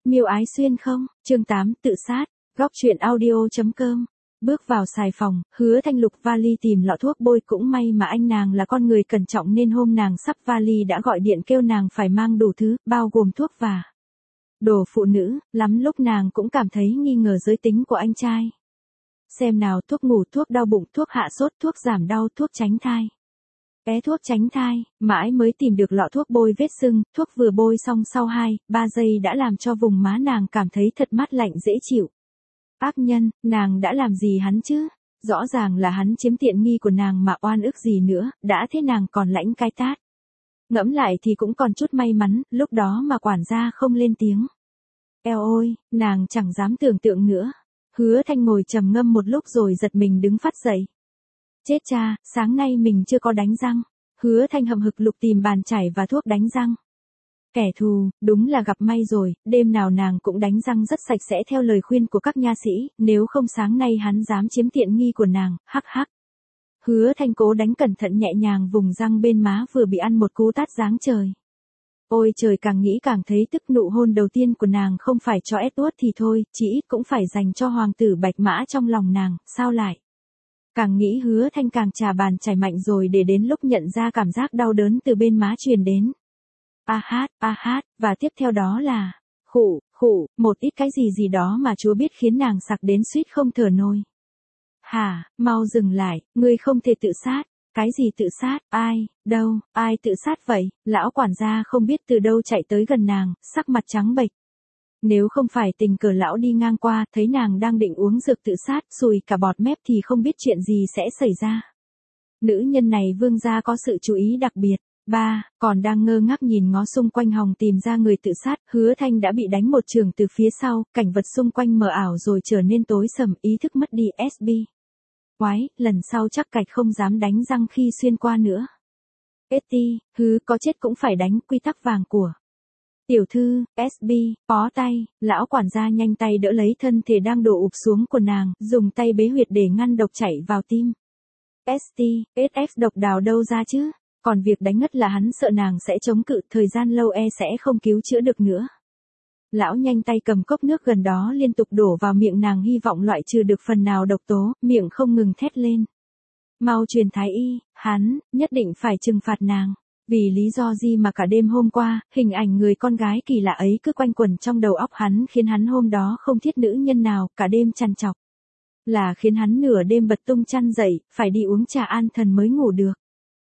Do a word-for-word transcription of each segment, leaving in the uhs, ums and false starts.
Miêu Ái Xuyên không? Chương tám tự sát, góc truyện audio chấm com. Bước vào xài phòng, Hứa Thanh lục vali tìm lọ thuốc bôi, cũng may mà anh nàng là con người cẩn trọng nên hôm nàng sắp vali đã gọi điện kêu nàng phải mang đủ thứ, bao gồm thuốc và đồ phụ nữ, lắm lúc nàng cũng cảm thấy nghi ngờ giới tính của anh trai. Xem nào, thuốc ngủ, thuốc đau bụng, thuốc hạ sốt, thuốc giảm đau, thuốc tránh thai. Bé thuốc tránh thai, mãi mới tìm được lọ thuốc bôi vết sưng, thuốc vừa bôi xong sau hai, ba giây đã làm cho vùng má nàng cảm thấy thật mát lạnh dễ chịu. Ác nhân, nàng đã làm gì hắn chứ? Rõ ràng là hắn chiếm tiện nghi của nàng mà oan ức gì nữa, đã thế nàng còn lãnh cái tát. Ngẫm lại thì cũng còn chút may mắn, lúc đó mà quản gia không lên tiếng. Eo ôi, nàng chẳng dám tưởng tượng nữa. Hứa Thanh ngồi trầm ngâm một lúc rồi giật mình đứng phát dậy. Chết cha, sáng nay mình chưa có đánh răng. Hứa Thanh hậm hực lục tìm bàn chải và thuốc đánh răng. Kẻ thù, đúng là gặp may rồi, đêm nào nàng cũng đánh răng rất sạch sẽ theo lời khuyên của các nha sĩ, nếu không sáng nay hắn dám chiếm tiện nghi của nàng, hắc hắc. Hứa Thanh cố đánh cẩn thận nhẹ nhàng vùng răng bên má vừa bị ăn một cú tát giáng trời. Ôi trời, càng nghĩ càng thấy tức, nụ hôn đầu tiên của nàng không phải cho Edward thì thôi, chỉ ít cũng phải dành cho hoàng tử Bạch Mã trong lòng nàng, sao lại? Càng nghĩ Hứa Thanh càng chà bàn chải mạnh rồi để đến lúc nhận ra cảm giác đau đớn từ bên má truyền đến. A hát, a hát, và tiếp theo đó là, khụ, khụ, một ít cái gì gì đó mà Chúa biết khiến nàng sặc đến suýt không thở nổi. Hả, mau dừng lại, ngươi không thể tự sát. Cái gì tự sát, ai, đâu, ai tự sát vậy? Lão quản gia không biết từ đâu chạy tới gần nàng, sắc mặt trắng bệch. Nếu không phải tình cờ lão đi ngang qua, thấy nàng đang định uống dược tự sát, sùi cả bọt mép thì không biết chuyện gì sẽ xảy ra. Nữ nhân này vương gia có sự chú ý đặc biệt. Ba, còn đang ngơ ngác nhìn ngó xung quanh hòng tìm ra người tự sát, Hứa Thanh đã bị đánh một chưởng từ phía sau, cảnh vật xung quanh mờ ảo rồi trở nên tối sầm, ý thức mất đi. ét bê. Quái, lần sau chắc cạch không dám đánh răng khi xuyên qua nữa. ét tê, hứ, có chết cũng phải đánh, quy tắc vàng của tiểu thư. ét bê, bó tay, lão quản gia nhanh tay đỡ lấy thân thể đang đổ ụp xuống của nàng, dùng tay bế huyệt để ngăn độc chảy vào tim. ét tê, ét ép độc đào đâu ra chứ? Còn việc đánh ngất là hắn sợ nàng sẽ chống cự, thời gian lâu e sẽ không cứu chữa được nữa. Lão nhanh tay cầm cốc nước gần đó liên tục đổ vào miệng nàng, hy vọng loại trừ được phần nào độc tố, miệng không ngừng thét lên. Mau truyền thái y, hắn, nhất định phải trừng phạt nàng. Vì lý do gì mà cả đêm hôm qua, hình ảnh người con gái kỳ lạ ấy cứ quanh quẩn trong đầu óc hắn, khiến hắn hôm đó không thiết nữ nhân nào, cả đêm trằn trọc. Là khiến hắn nửa đêm bật tung chăn dậy, phải đi uống trà an thần mới ngủ được.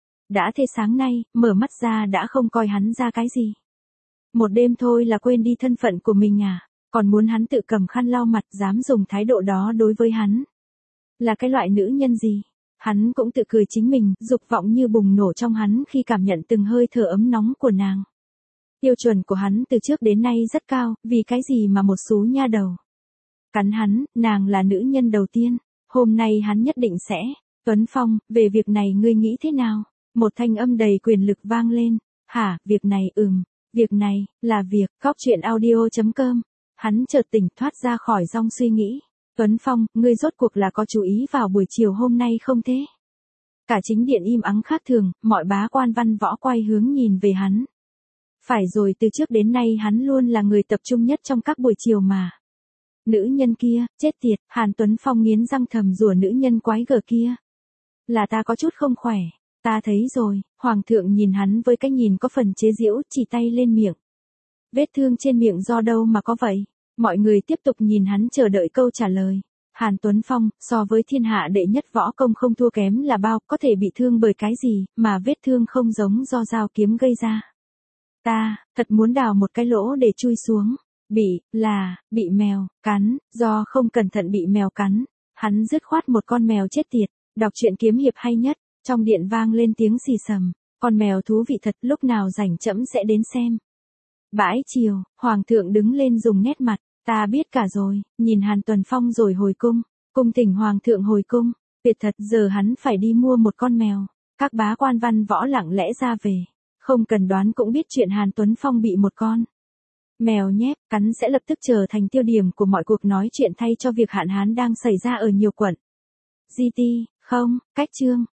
Đã thế sáng nay, mở mắt ra đã không coi hắn ra cái gì. Một đêm thôi là quên đi thân phận của mình à, còn muốn hắn tự cầm khăn lau mặt, dám dùng thái độ đó đối với hắn. Là cái loại nữ nhân gì? Hắn cũng tự cười chính mình, dục vọng như bùng nổ trong hắn khi cảm nhận từng hơi thở ấm nóng của nàng. Tiêu chuẩn của hắn từ trước đến nay rất cao, vì cái gì mà một số nha đầu cắn hắn, nàng là nữ nhân đầu tiên, hôm nay hắn nhất định sẽ. Tuấn Phong, về việc này ngươi nghĩ thế nào? Một thanh âm đầy quyền lực vang lên. Hả, việc này, ừm, việc này, là việc, góc truyện audio chấm com. Hắn chợt tỉnh thoát ra khỏi dòng suy nghĩ. Tuấn Phong, ngươi rốt cuộc là có chú ý vào buổi chiều hôm nay không thế? Cả chính điện im ắng khác thường, mọi bá quan văn võ quay hướng nhìn về hắn. Phải rồi, từ trước đến nay hắn luôn là người tập trung nhất trong các buổi chiều mà. Nữ nhân kia, chết tiệt, Hàn Tuấn Phong nghiến răng thầm rủa nữ nhân quái gở kia. Là ta có chút không khỏe. Ta thấy rồi, hoàng thượng nhìn hắn với cái nhìn có phần chế giễu, chỉ tay lên miệng. Vết thương trên miệng do đâu mà có vậy? Mọi người tiếp tục nhìn hắn chờ đợi câu trả lời. Hàn Tuấn Phong, so với thiên hạ đệ nhất võ công không thua kém là bao, có thể bị thương bởi cái gì, mà vết thương không giống do dao kiếm gây ra. Ta, thật muốn đào một cái lỗ để chui xuống. Bị, là, bị mèo, cắn, do không cẩn thận bị mèo cắn. Hắn dứt khoát một con mèo chết tiệt, đọc truyện kiếm hiệp hay nhất. Trong điện vang lên tiếng xì xầm, con mèo thú vị thật, lúc nào rảnh trẫm sẽ đến xem. Bãi chiều, hoàng thượng đứng lên dùng nét mặt, ta biết cả rồi, nhìn Hàn Tuấn Phong rồi hồi cung, cung thỉnh hoàng thượng hồi cung, tuyệt thật, giờ hắn phải đi mua một con mèo. Các bá quan văn võ lặng lẽ ra về, không cần đoán cũng biết chuyện Hàn Tuấn Phong bị một con mèo nhép cắn sẽ lập tức trở thành tiêu điểm của mọi cuộc nói chuyện thay cho việc hạn hán đang xảy ra ở nhiều quận. giê tê, không, cách chương.